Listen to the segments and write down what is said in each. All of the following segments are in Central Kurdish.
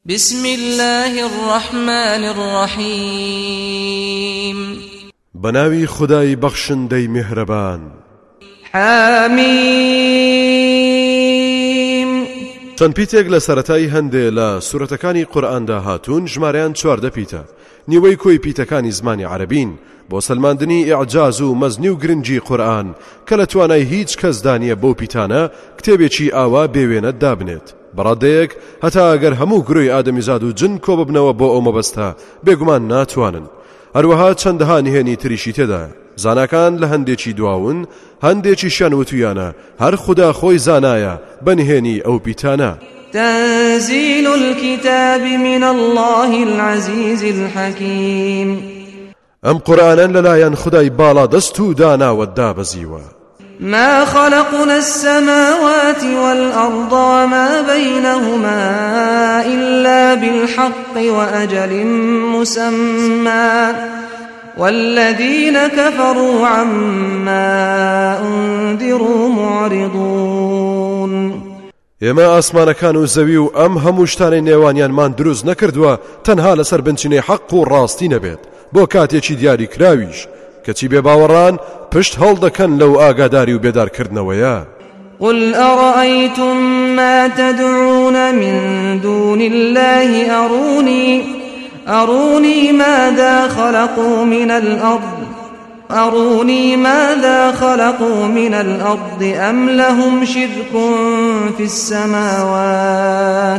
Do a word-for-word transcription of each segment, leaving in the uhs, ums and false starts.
بسم الله الرحمن الرحيم بناوي خداي بخشن دي مهربان حاميم چەند پیتێک لە سەرەتای هەندێ لە سورەتەکانی قورئاندا هاتوون ژمارەیان چواردە پیتە نیوەی کۆی پیتەکانی زمانی عەرەبین بۆ سەلماندنی ئیعجاز و مەزنی و گرنگی قورئان کە لە توانای هیچ کەس دانیە بەو پیتانە کتێبێکی ئاوا بێوێنە دابنێت بەڕادەیەک هەتا ئەگەر هەموو گروی ئادەمیزاد و جن کۆ ببنەوە بۆ ئەو مەبەستە بێگومان ناتوانن هەروەها چەندەها نهێنی تریشی تێدایە زاناکان لە هەندێکی دواون هەندێکی شیان وتویانە هەر خوددا خۆی زانایە بەنهێنی ئەو پیتانە تنزيل الكتاب من الله العزيز الحكيم ئەم قورئانە لەلایەن خودای باڵا دەست و داناوە دابەزیوە ما خلقنا السماوات والأرض وما بينهما إلا بالحق وأجل مسمى والذين كفروا عما أنذروا معرضون ئێمە ئاسمانەکان و زەوی و ئەم هەموو شتانەی نێوانیانمان دروست نەکردووە تەنها لەسەر بنچینەی حەق و ڕاستی نەبێت بۆ کاتێکی دیاری کراویش کەچی بێباوەڕان پشت هەڵدەکەن لەو ئاگاداری و بێدارکردنەوەیە قل أرأيتم ما تدعون من دون الله أروني أروني ماذا خلقوا من الأرض أروني ماذا خلقوا من الأرض أم لهم شرك في السماوات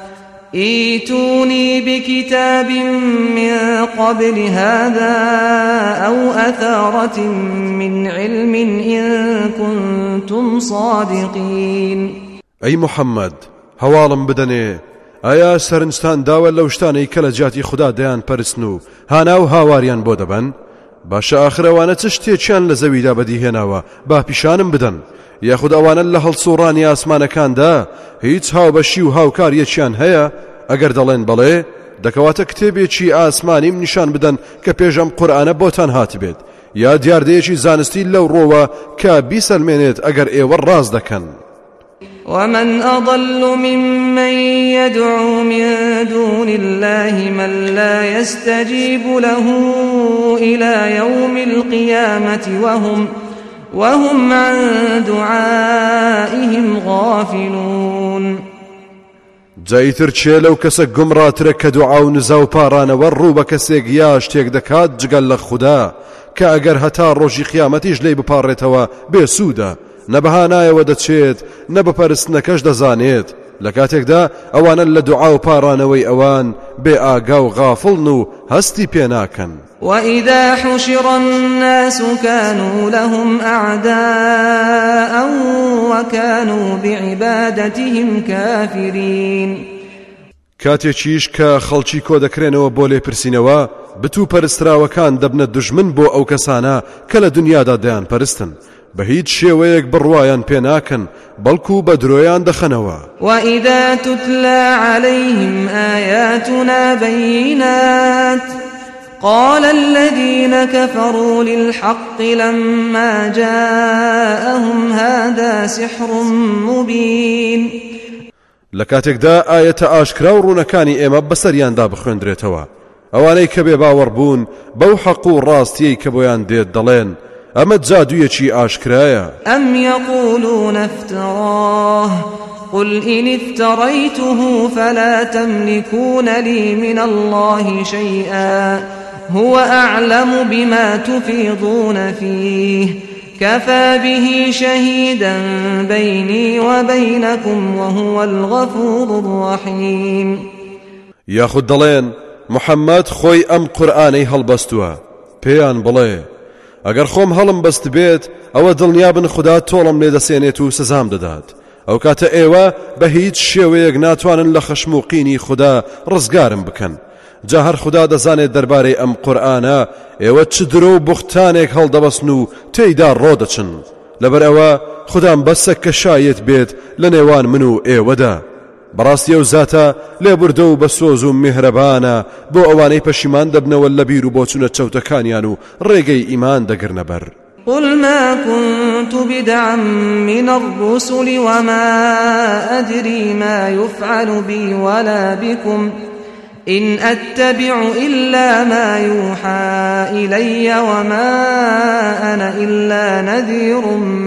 ائتوني بكتاب من قبل هذا أو أثارة من علم إن كنتم صادقين أي محمد هوالم بدني ئایا سەرنجتان داوە لەو شتانەی کە لە جیاتی خوددا دەیان پەرستن و هانا و هاواریان بۆ دەبەن باشە ئاخرەوانە چ شتێکیان لە زەویدا بەدیهێناوە با پیشانم بدەن یاخود ئەوانە لە هەڵسوڕانی ئاسمانەکاندا هیچ هاوبەشی و هاوکاریەکیان هەیە ئەگەر دەڵێن بەڵێ دەکەواتە کتێبێکی ئاسمانیم نیشان بدەن کە پێشەم قورئانە بۆتان هاتبێت یا دیاردەیەکی زانستی لەو ڕۆوە کە بیسەلمێنێت ئەگەر ئێوە ڕاست دەکەن ومن أضل ممن يدعو من دون الله من لا يستجيب له إلى يوم القيامة وهم وهم عن دعائهم غافلون جایتر چێ لەو کەسە گومڕاترە کە دوعا و نزا و پارانەوە ڕوو بە کەسێک یا شتێک دەکات جگەل لە خوددا کە ئەگەر هەتا ڕۆژی قیامەتیش لێی بپارڕێتەوە بێسوودە نەبەهانایەوە دەچێت نەبەپەرستنەکەش دەزانێت لە کاتێکدا ئەوانە لە دوعا و پارانەوەی ئەوان بێ ئاگا و غافڵن و هەستی پێناکەن وإذا حشر الناس كانوا لهم أعداء وكانوا بعبادتهم كافرين کاتێکیش کە خەڵکی کۆ دەکرێنەوە بۆ لێپرسینەوە بتوو پەرستراوەکان دەبنە دوژمن بۆ ئەو کەسانە کە لە دنیادا دەیان پەرستن بە هیچ شێوەیەک بڕوایان پێ ناکەن بەڵکو بە درۆیان دەخەنەوە وإذا تتلى عليهم آياتنا بينات قال الذين كفروا للحق لما جاءهم هذا سحر مبين لكاتێکدا ئاەتە ئاشکرا و ڕوونەکانی ئێمە بەسەریاندا بخوێندرێتەوە ئەوانەی کە بێ باوەڕبوون بەو حەق و ڕاستیەی کە بۆیان دێت دەڵێن ئەمە جادوویەکی ئاشکرایە ئەم يقولون افتراه قل إن افتريته فلا تملكون لي من الله شيئا هو أعلم بما تفيضون فيه كفى به شهيدا بيني وبينكم وهو الغفور الرحيم ياخد دەڵێن محەممەد خۆی ئەم قورئانەی هەڵبەستووە پێیان بڵێ ئەگەر خۆم هەڵم بەست بێت ئەوە دڵنیابن خوددا تۆڵم لێ دەسێنێت و سزام دەدات ئەو کاتە ئێوە بە هیچ شێوەیەک ناتوانن لە خەشم و قینی خوددا ڕزگارم بکەن جا هەر خوددا دەزانێت دەربارەی ئەم قورئانە ئێوە چ درۆ و بوختانێک هەڵدەبەستن و تێیدا ڕۆدەچن لەبەر ئەوە خوددام بەسە کە شایەت بێت لە نێوان من و ئێوەدا بەڕاستی ئەو زاتە لێبوردە و بە سۆز و میهرەبانە بۆ ئەوانەی پەشیمان دەبنەوە لە بیر و بۆچونە چەوتەکانیان و ڕێگەی ئیمان دەگرنە بەر قل ما كنت بدعا من الرسل وما أدري ما يفعل بي ولا بكم إن أتبع إلا ما يوحى إلي وما أنا إلا نذير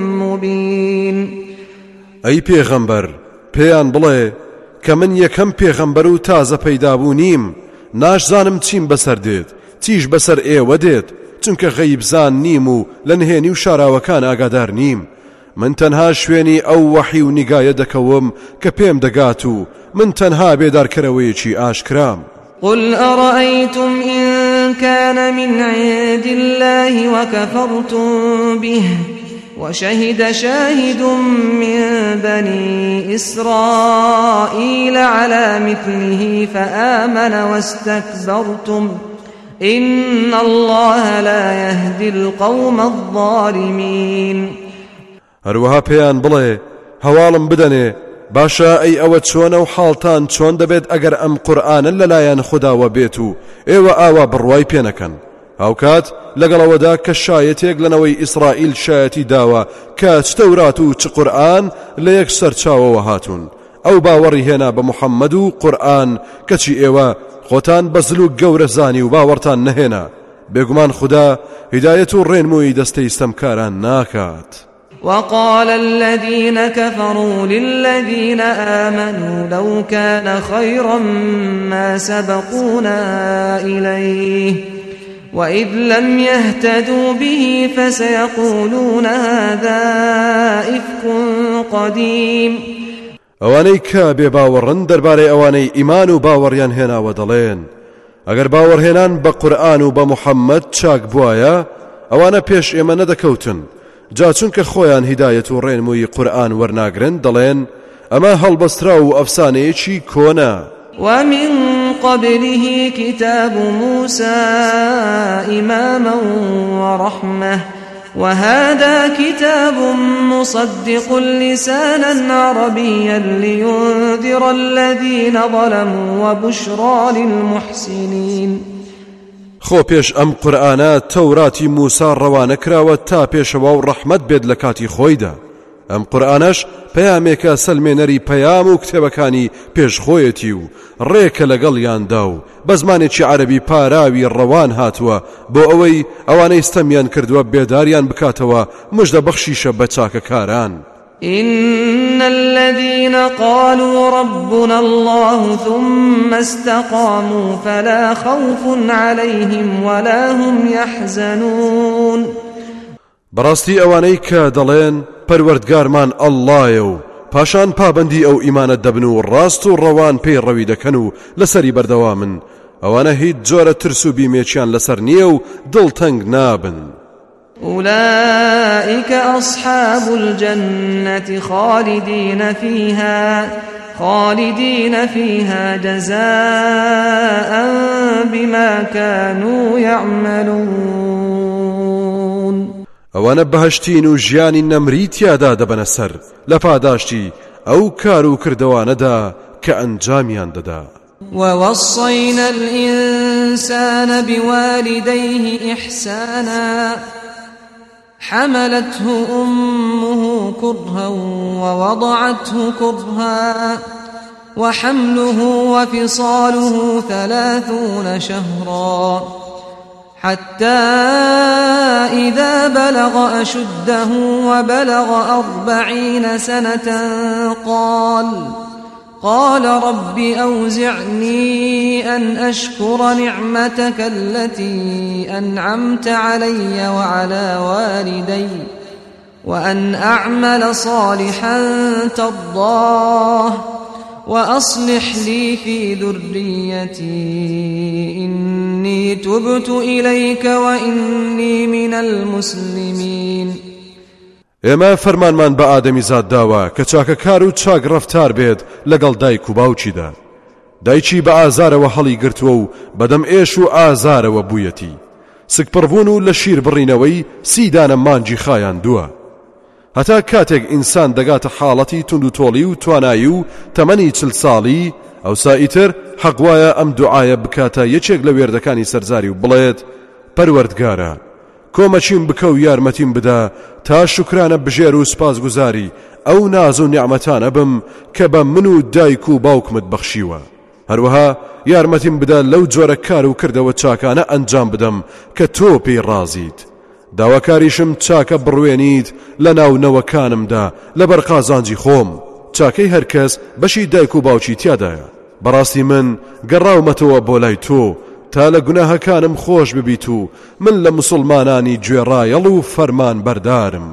مبين. أي پیغمبر پیان بڵێ کە من یەکەم پێغەمبەر و تازە پەیدابوو نیم، ناشزانم چیم بەسەر دێت چیش بەسەر ئێوە دێت، چونکە غەیبزان نیم و لە نهێنی و شاراوەکان ئاگادار نیم. من تەنها شوێنی ئەو وەحی و نیگایە دەکەوم کە پێم دەگات و من تەنها بێدارکەرەوەیەکی ئاشکرام. قل أرأيتم إن كان من عند الله وكفرتم به وشهد شاهد من بني إسرائيل على مثله فآمن واستكبرتم إن الله لا يهدي القوم الظالمين. هەروەها پێیان بڵێ هەواڵم بدەنێ باشە ئەی ئەوە چۆنە و حاڵتان چۆن دەبێت ئەگەر ئەم قورئانە لەلایەن خودداوە بێت و ئێوە ئاوا بڕوای پێ نەکەن. هاوکات لەگەڵەوەدا کە شایەتێک لەنەوەی ئیسرائیل شایەتی داوە کە چ تەورات و چ قورئان لە یەک سەرچاوەوە هاتوون، ئەو باوەڕی هێنا بە محەممەد و قورئان کەچی ئێوە خۆتان بەزل و گەورە زانی و باوەڕتان نەهێنا. بێگومان خوددا هیدایەت و ڕێنمووی دەستەی ستەمکاران ناکات. وقال الذين كفروا للذين آمنوا لو كان خيرا ما سبقونا إليه وإذ لم يهتدوا به فسيقولون هذا إفك قديم. ئەوانەی کە بێ باوەڕن دەربارەی ئەوانەی ئیمان و باوەڕیان هێناوە دەڵێن ئەگەر باوەڕهێنان بە قورئان و بە محەممەد چاک بوایە ئەوانە پێش ئێمە نەدەکەوتن، جا چونکە خۆیان هیدایەت و ڕێنمووی قورئان وەرناگرن دەڵێن ئەمە هەڵبەسترا و ئەفسانەیەکی کۆنە. ومن قبله كتاب موسى إماما ورحمة وهذا كتاب مصدق لسانا عربيا لينذر الذين ظلموا وبشرى للمحسنين. خۆ پێش ئەم قورئانە تەوراتی موسا ڕەوانە کراوە تا پێشەوە و ڕەحمەت بێت لە کاتی خۆیدا. ئەم قورئانەش پەیامێکە سەلمێنەری پەیام و کتێبەکانی پێشخۆیەتی و ڕێکە لەگەڵیاندا و بە زمانێکی عەرەبی پاراوی ڕەوان هاتووە بۆ ئەوەی ئەوانەی ستەمیان کردووە بێداریان بکاتەوە مژدە بەخشیشە بە چاکەکاران. إن الذين قالوا ربنا الله ثم استقاموا فلا خوف عليهم ولا هم يحزنون. بەڕاستی ئەوانەی کە دەڵێن پەروەردگارمان ئەڵڵایە و پاشان پابەندی ئەو ئیمانە دەبن و ڕاست و ڕەوان پێی ڕەوی دەکەن و لەسەری بەردەوامن، ئەوانە هیچ جۆرە ترس و بیمێکیان لەسەر نییە و دڵتەنگ نابن. أولئك أصحاب الجنة خالدين فيها خالدين فيها جزاء بما كانوا يعملون. ئەوانە بەهەشتین و ژیانی نەمری تیادا دەبەنە سەر لە پاداشتی ئەو کار و کردەوانەدا کە ئەنجامیان دەدا. ووصينا الإنسان بوالديه إحسانا حملته أمه كرها ووضعته كرها وحمله وفصاله ثلاثون شهرا حتى إذا بلغ أشده وبلغ أربعين سنة قال قال رب أوزعني أن أشكر نعمتك التي أنعمت علي وعلى والدي وأن أعمل صالحا ترضاه وأصلح لي في ذريتي إني تبت إليك وإني من المسلمين. ئێمە فەرمانمان بە ئادەمی زاد داوە کە چاکەکار و چاک ڕەفتار بێت لەگەڵ دایک و باوکیدا. دایکی بە ئازارەوە هەڵی گرتووە و بەدەم ئێش و ئازارەوە بوویەتی، سکپڕبوون و لە شیر بڕینەوەی سی دانە مانجی خایان دووە، هەتا کاتێک ئینسان دەگاتە حاڵەتی تونند و تۆڵی و توانایی و تەمەنی چل ساڵی، ئەوسا ئیتر حەق وایە ئەم دوعایە بکاتە یەکێک لە وێردەکانی سەرزاری و بڵێت پەروەردگارە کۆمەچیم بکە و یارمەتیم بدا تا شکرانە بژێر و سپاسگوزاری ئەو ناز و نیعمەتانە بم کە بە من و دایک و باوکمت بەخشیوە. هەروەها یارمەتیم بدا لەو جۆرە کار و کردەوە چاکانە ئەنجام بدەم کە تۆ پێی ڕازیت. داواکاریشم چاکە بڕوێنیت لە ناو نەوەکانمدا لەبەر قازانجی خۆم. چاکەی هەرکەس بەشی دایک و باوکی تیادایە. بەڕاستی من گەڕاومەتەوە بۆ لای تۆ تا لە گوناهەکانم خۆش ببیت و من لە مسلمانانی گوێڕایەڵ و فەرمان بەردارم.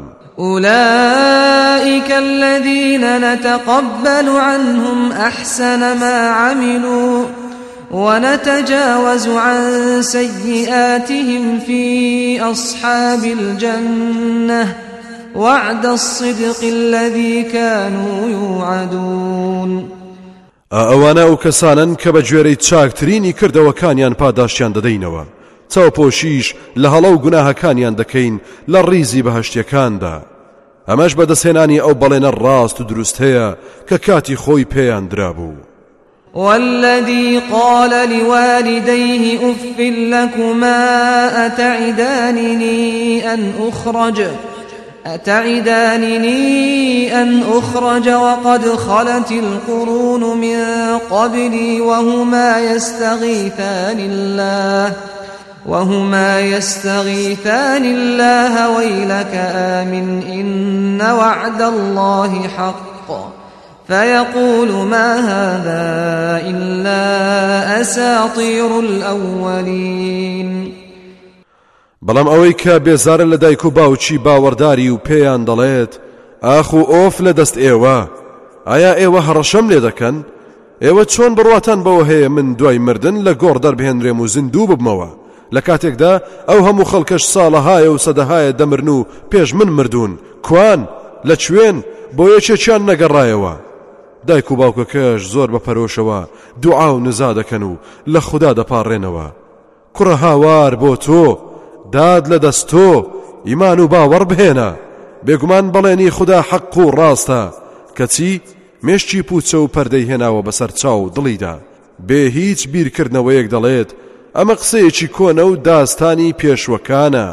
أولئك الذين نتقبل عنهم أحسن ما عملوا ونتجاوز عن سيئاتهم في أصحاب الجنة وعد الصدق الذي كانوا يوعدون. ئەوانە ئەو کەسانن کە بە گوێرەی چاکترینی کردەوەکانیان پاداشتیان دەدەینەوە. چاوپۆشیش لە هەڵە و گوناهەکانیان دەکەین لە ڕیزی بەهەشتیەکاندا. ئەمەش بەدەستهێنانی ئەو بەڵێنە ڕاست و دروست هەیە کە کاتی خۆی پێیان درابوو. والذي قال لوالديه أف لكما أتعدانني أن أخرج أتعدانني أن أخرج وقد خلت القرون من قبلي وهما يستغيثان الله وهما يستغيثان الله ويلك آمن إن وعد الله حق فيقول ما هذا إلا أساطير الأولين. بەڵام ئەوەی کە بێزارە لە دایک و باوکی باوەڕداری و پێیان دەڵێت ئاخ و ئۆف لە دەست ئێوە، ئایا ئێوە هەڕەشەم لێ دەکەن؟ ئێوە چۆن بڕواتان بەوە هەیە من دوای مردن لە گۆڕ دەربهێنرێم و زیندوو ببمەوە لە کاتێکدا ئەو هەموو خەڵکەش ساڵەهایە و سەدەهایە دەمرن و پێش من مردوون؟ کوان لە کوێن بۆ یەکێکیان نەگەڕایەوە؟ دایک و باوکەکەش زۆر بەپەرۆشەوە دوعا و نزا دەکەن و لە خوددا دەپاڕێنەوە. کوڕە هاوار بۆ تۆ، داد لە دەست تۆ، ئیمان و باوەڕ بهێنە. بێگومان بەڵێنی خوددا حەق و ڕاستە کەچی مێشتی پوچە و پەردەی هێناوە بەسەر چاو دڵیدا بێ هیچ بیرکردنەوەیەک دەڵێت ئەمە قسەیەکی کۆنە و داستانی پێشوەکانە.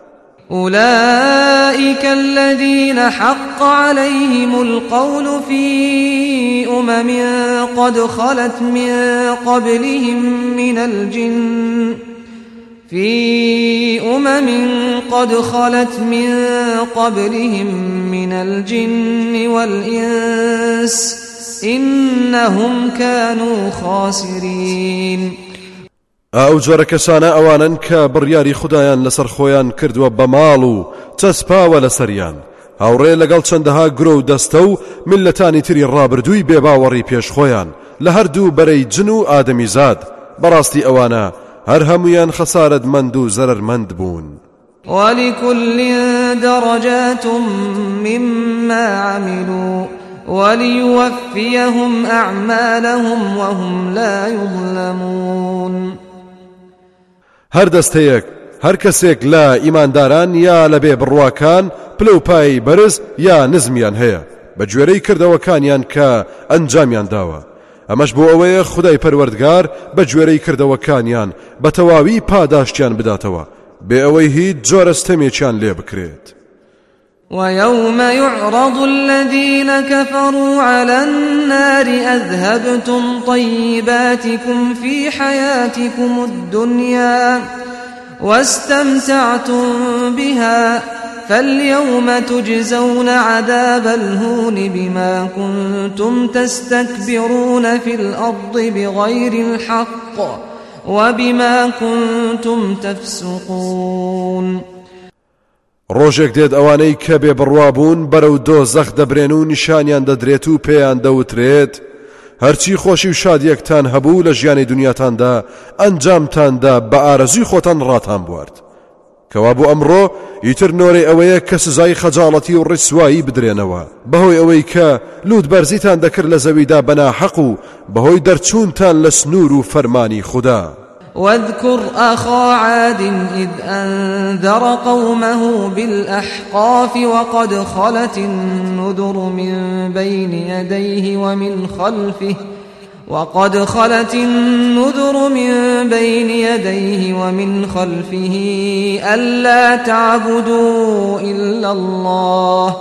أولئك الذين حق عليهم القول في أمم قد خلت من قبلهم من الجن في أمم قد خلت من قبلهم من الجن والإنس إنهم كانوا خاسرين. ئەو جۆرە کەسانە ئەوانن کە بڕیاری خوددایان لەسەر خۆیان کردووە بە ماڵ و چەسپاوە لەسەریان، هاوڕێ لەگەڵ چەندەها گرۆ و دەستە و میلەتانی تری ڕابردووی بێباوەڕی پێش خۆیان لە هەردوو بەرەی جن و ئادەمیزاد. بەڕاستی ئەوانە هەر هەمویان خەسارەتمەند و زەرەرمەند بوون. ولكل درجات مما عملوا وليوفيهم أعمالهم وهم لا يظلمون. هەر دەستەیەک هەر کەسێک لە ئیمانداران یا لە بێ بڕواکان پلەپای بەرز یا نزمیان هەیە بە گوێرەی کردەوەکانیان کە ئەنجامیان داوە. ئەمەش بۆ ئەوەیە خودای پەروەردگار بە گوێرەی کردەوەکانیان بە تەواوی پاداشتیان بداتەوە بێ ئەوەی هیچ جۆرەستەمێکیان لێ بکرێت. ويوم يعرض الذين كفروا على النار أذهبتم طيباتكم في حياتكم الدنيا واستمتعتم بها فاليوم تجزون عذاب الهون بما كنتم تستكبرون في الأرض بغير الحق وبما كنتم تفسقون. ڕۆژێک دێت ئەوانەی کە بێ بڕوابوون بەرەو دۆزەخ دەبرێن و نیشانیان دەدرێت و پێیان دەوترێت هەرچی خۆشی و شادیەکتان هەبوو لە ژیانی دنیاتاندا ئەنجامتاندا بە ئارەزوی خۆتان ڕاتان بوارد. کەوا بۆ ئەمڕۆ ئیتر نۆرەی ئەوەیە کە سزای خەجاڵەتی و ڕیسوایی بدرێنەوە بەهۆی ئەوەی کە لوت بەرزیتان دەکرد لە زەویدا بەناحەق و بەهۆی دەرچوونتان لە سنوور و فەرمانی خوددا. واذكر أخا عاد إذ أنذر قومه بالأحقاف وقد خلت النذر من بين يديه ومن خلفه وقد خلت النذر من بين يديه ومن خلفه ألا تعبدوا إلا الله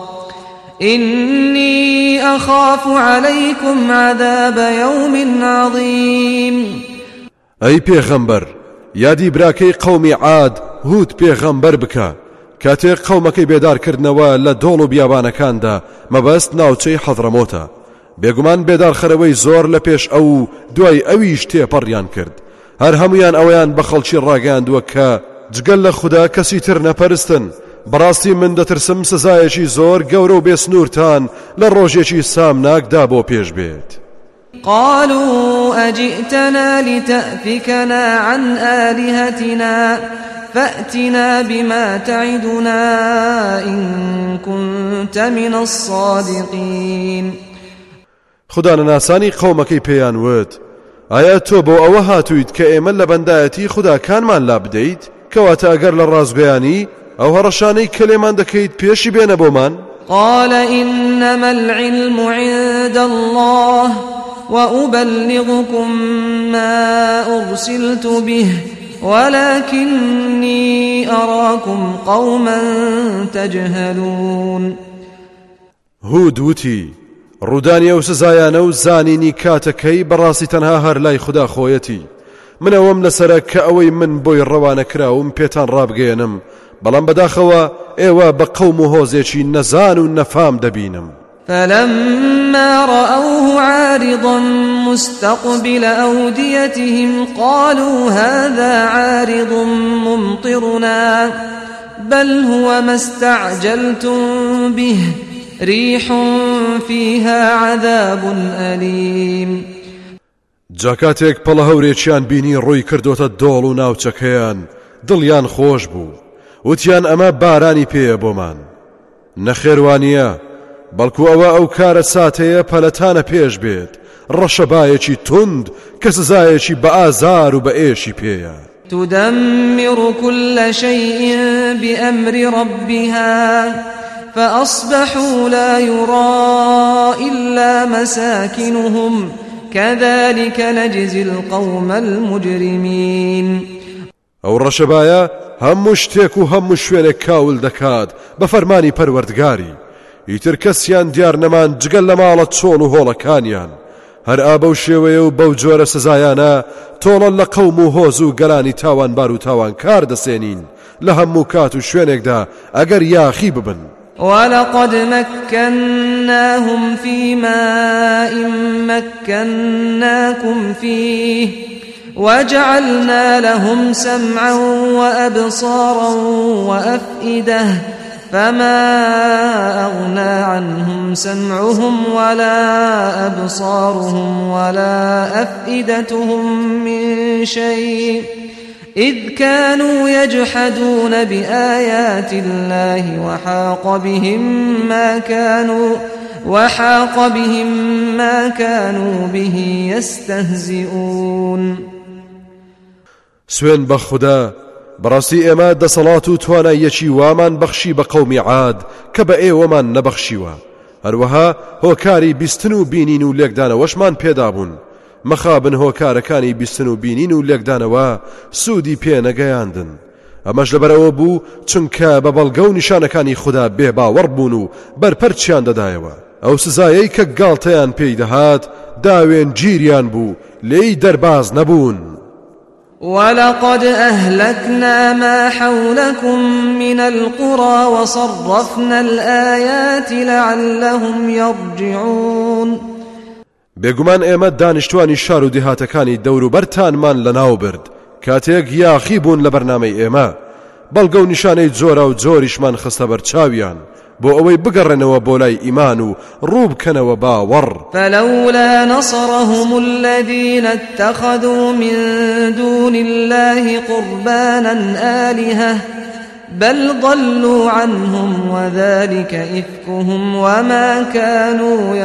إني أخاف عليكم عذاب يوم عظيم. أي پیغمبر یادی براکەی قومی عاد هود پیغمبر بکە کاتێک قومەکەی بێدارکردنەوە لە دۆڵ و بیابانەکاندا مەبەست ناوچەی حەضرەمۆتە. بێگومان بێدارخەرەوەی زۆر لە پێش ئەو دوای ئەویش تێپەڕیان کرد. هەر هەمویان ئەویان بە خەڵکی ڕاگەاندووە کە جگەل لە خوددا کەسی تر نەپەرستن. بەڕاستی من دەترسم سزایەکی زۆر گەورە و بێسنوورتان لە ڕۆژێکی سامناکدا بۆ پێش بێت. قالوا أجئتنا لتأفكنا عن آلهتنا فأتنا بما تعدنا إن كنت من الصادقين. خدا ناسانی قومەکەی پێیان وت ئایا تۆ بۆ ئەوە هاتوویت کە ئێمە لە بەندایەتی خوداکانمان لا بدەیت کەواتە ئەگەر لە ڕازگویانی ئەو هەڕەشانەی کە لێمان دەکەیت پێشی بێنە بۆمان؟ قال إنما العلم عند الله وأبلغكم ما أرسلت به ولكني أراكم قوما تجهلون. هود وتی ڕوودانی ئەو سزایانە و زانینی کاتەکەی بەڕاستی تەنها هەر لای خوددا خۆیەتی. من ئەوەم لەسەرە کە ئەوەی من بۆی ڕەوانە کراوم پێتان ڕابگەێنم بەڵام بەداخەوە ئێوە بە قەوم و هۆزێکی نەزان و نەفام دەبینم. فلما رأوه عارضا مستقبل أوديتهم قالوا هذا عارض ممطرنا بل هو ما استعجلتم به ريح فيها عذاب أليم. جاکاتێک پەڵە هەورێکیان بینی ڕووی کردوتە دۆڵ و ناوچەکەیان دڵیان خۆش بوو وتیان ئەمە بارانی پێیە بۆمان. نەخێوانیە بەڵکو ئەوە ئەو کارە ساتەیە پەلەتانە پێش بێت ڕەشەبایەکی تند کە سزایەکی بە ئازار و بە ئێشی پێیە. تدمر كل شيء بأمر ربها فأصبحوا لا يرى إلا مساكنهم كذلك نجزي القوم المجرمين. ئەو ڕەشەبایە هەموو شتێک و هەموو شوێنێک کاول دەکات بە فەرمانی پەروەردگاری. ئیتر کەسیان دیار نەمان جگەل لە ماڵە چۆڵ و هۆڵەکانیان. هەر ئابە و شێوەیە و بەو جۆرە سزایانە تۆڵە لە قەوم و هۆز و گەلانی تاوانبار و تاوانکار دەسێنین لە هەموو کات و شوێنێکدا ئەگەر یاخی ببن. ولقد مكناهم في ماء مكناكم فيه وجعلنا لهم سمعا وأبصارا وأفئدة فما أغنى عنهم سمعهم ولا أبصارهم ولا أفئدتهم من شيء إذ كانوا يجحدون بآيات الله وحاق بهم ما كانوا وحاق بهم ما كانوا به يستهزئون. سوێن بە خوددا بەڕاستی ئێمە دەسەڵات و تواناییەکی وامان بەخشی بە قەومی عاد کە بە ئێوەمان نەبەخشیوە. هەروەها هۆکاری بیستن و بینین و لێکدانەوەشمان پێدابوون. مەخابن هۆکارەکانی بیستن و بینین و لێکدانەوە سوودی پێ نەگەیاندن. ئەمەش لەبەرەوە بوو چونکە بە بەڵگە و نیشانەکانی خوددا بێباوەڕ بوون و بەرپەرچیان دەدایەوە. ئەو سزایەی کە گاڵتەیان پێی دەهات داوێن گیریان بوو لێی دەرباز نەبوون. ولقد أهلكنا ما حولكم من القرى وصرفنا الآيات لعلهم يرجعون. بێگومان ئێمە دانیشتوانی شار و دێهاتەکانی دەوروبەرتانمان لەناو برد کاتێک یاخی بوون لە بەرنامەی ئێمە بەڵگە و نیشانەی جۆرە و جۆریشمان خستە بەرچاویان بۆ ئەوەی بگەڕێنەوە بۆ لای ئیمان و ڕوو بکەنەوە باوەڕ. فلولا نصرهم الذين اتخذوا من دون الله قربانا آلهة بل ضلوا عنهم وذلك إفكهم وما كانوا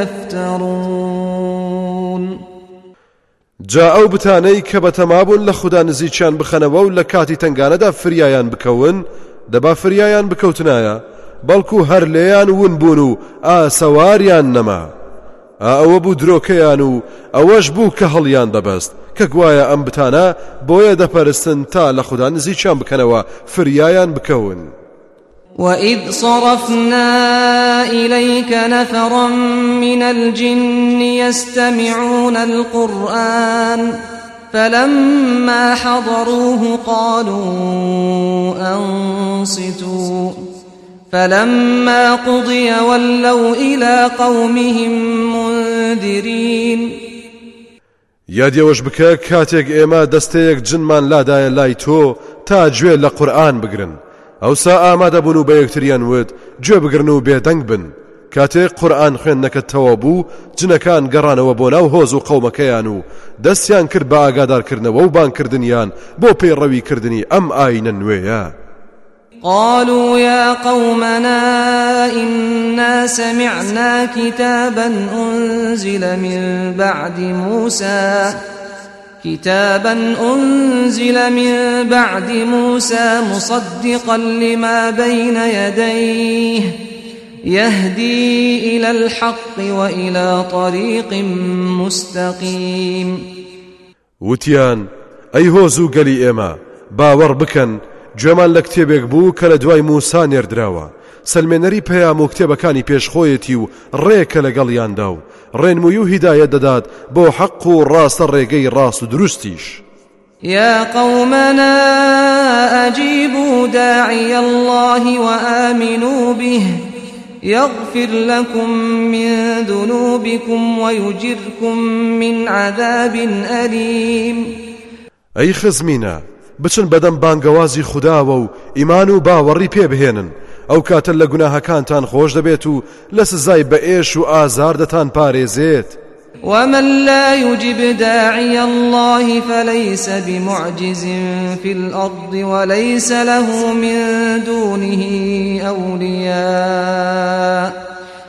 يفترون. جا ئەو بتانەی کە بەتەمابوون لە خوددا نزیکیان بخەنەوە و لە کاتی تنگانەدا فریایان بکەون دەبا فریایان بکەوتنایە بەڵکو هەر لێیان ون بوون و ئاسەواریان نەما. ئەوە بوو درۆکەیان و ئەوەش بوو کە هەڵیان دەبەست کە گوایە ئەم بتانە بۆیە دەپەرستن تا لە خوددا نزیکیان بکەنەوە فریایان بکەون. وَإِذْ صَرَفْنَا إِلَيْكَ نَفَرًا مِنَ الْجِنِّ يَسْتَمِعُونَ الْقُرْآنَ فَلَمَّا حَضَرُوهُ قَالُوا أَنصِتُوا فَلَمَّا قُضِيَ وَلَّوْا إِلَى قَوْمِهِمْ مُنذِرِينَ. یادیەوەش بکە کاتێک ئێمە دەستەیەک جنمان لادایە لای تۆ تا گوێ لە قورئان بگرن، ئەوسا ئامادە بوون و بە یەکتریان وت گوێ بگرن و بێدەنگ بن. کاتێک قورئان خوێندنەکەتەوە بوو جنەکان گەڕانەوە بۆ ناو هۆز و قەومەکەیان و دەستیان کرد بە ئاگادارکردنەوە و بانکردنیان بۆ پەیڕەویکردنی ئەم ئاینە نوێیە. قالوا يا قومنا إنا سمعنا كتابا أنزل من بعد موسى كتابا أنزل من بعد موسى مصدقا لما بين يديه يهدي إلى الحق وإلى طريق مستقيم. وتيان أي هوزو قلي إما باور بكن گوێمان لە کتێبێک بوو کە لە دوای موسا نێردراوە، سەلمێنەری پەیام و کتێبەکانی پێشخۆیەتی و ڕێکە لەگەڵیاندا و ڕێنمووی و هیدایەت دەدات بۆ حەق و ڕاستە ڕێگەی ڕاست و دروستیش. يا قومنا أجيبوا داعي الله وآمنوا به يغفر لكم من ذنوبكم ويجركم من عذاب أليم. أي خزمينا بچن بەدەم بانگەوازی خودداوە و ئیمان و باوەڕی پێ بهێنن، ئەو کاتە لە گوناهەکانتان خۆش دەبێت و لە سزای بەئێش و ئازار دەتان پارێزێت. ومن لا يجب داعي الله فليس بمعجز في الأرض وليس له من دونه أولياء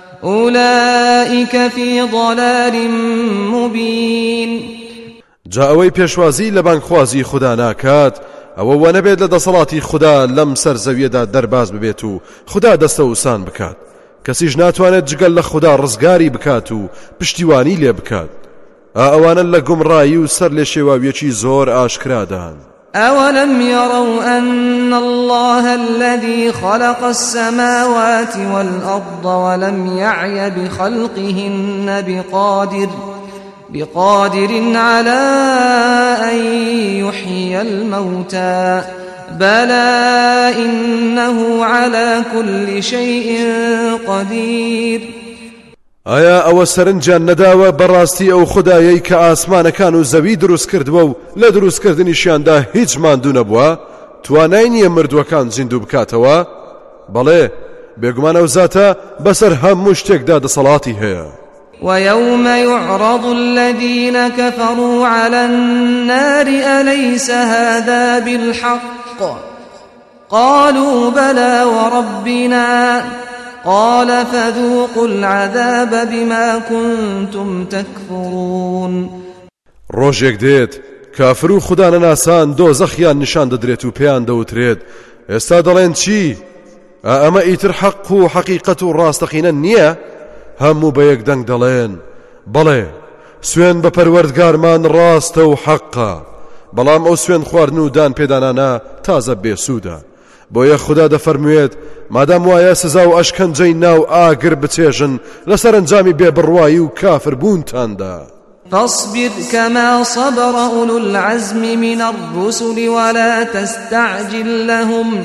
أولئك في ضلال مبين. جا ئەوەی پێشوازی لە بانگخوازی خوددا ناکات ئەوە وە نەبێت لە دەسەڵاتی خوددا لەم سەر زەویەدا دەرباز ببێت و خوددا دەستە وسان بکات. کەسیش ناتوانێت جگەل لە خوددا ڕزگاری بکات و پشتیوانی لێ بکات. ئەوانە لە گومڕایی و سەر لێ شێواویەکی زۆر ئاشکرادان. أولم يروا أن الله الذي خلق السماوات والأرض ولم يعي بخلقهن بقادر بقادر على أن يحيي الموتى بلى إنه على كل شيء قدير. ئایا ئەوە سەرنجیان نەداوە بەڕاستی ئەو خودایەی کە ئاسمانەکان و زەوی دروست کردووە و لە دروستکردنیشیاندا هیچ ماندوو نەبووە توانای نییە مردووەکان زیندوو بکاتەوە؟ بەڵێ بێگومان ئەو زاتە بەسەر هەموو شتێکدا دەسەڵاتی هەیە. ويوم يعرض الذين كفروا على النار أليس هذا بالحق قالوا بلى وربنا قال فذوقوا العذاب بما كنتم تكفرون. ڕۆژێک دێت کافر و خوددا نەناسان دۆزەخیان نیشان دەدرێت و پێیان دەوترێت ئێستا دەڵێن چی؟ ئەمە ئیتر حەق و حەقیقەت و ڕاستەقینە نییە؟ هەموو بە یەک دەنگ دەڵێن بەڵێ سوێن بە پەروەردگارمان ڕاستە و حەقە، بەڵام ئەو سوێن خواردن و دان پێدانانە تازە بێسوودە. بۆیە خوددا دەفەرموێت مادام وایە سزا و ئەشکەنجەی ناو ئاگر بچێژن لەسەر ئەنجامی بێبڕوایی و کافر بوونتاندا. فاصبر كما صبر أولو العزم من الرسل ولا تستعجل لهم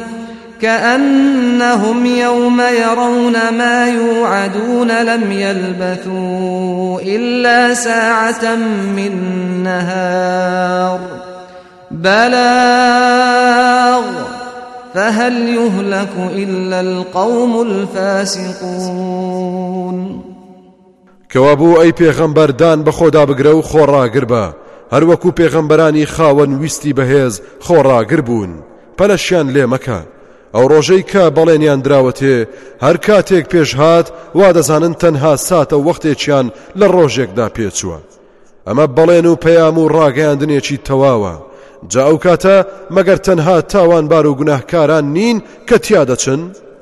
كأنهم يوم يرون ما يوعدون لم يلبثوا إلا ساعة من نهار بلاغ فهل يهلك إلا القوم الفاسقون. کەوابوو ئەی پێغەمبەردان بە خۆدا بگرە و خۆڕاگر بە هەر وەکو پێغەمبەرانی خاوەن ویستی بەهێز خۆڕاگر بوون، پەلەشیان لێ مەکە. ئەو ڕۆژەی کە بەڵێنیان دراوەتێ هەر کاتێک پێش هات وا دەزانن تەنها ساتە وەختێکیان لە ڕۆژێکدا پێچووە. ئەمە بەڵێن و پەیام و ڕاگەیاندنێکی تەواوە. جا ئەو کاتە مەگەر تەنها تاوانبار و گوناهکاران نین کە تیا دەچن؟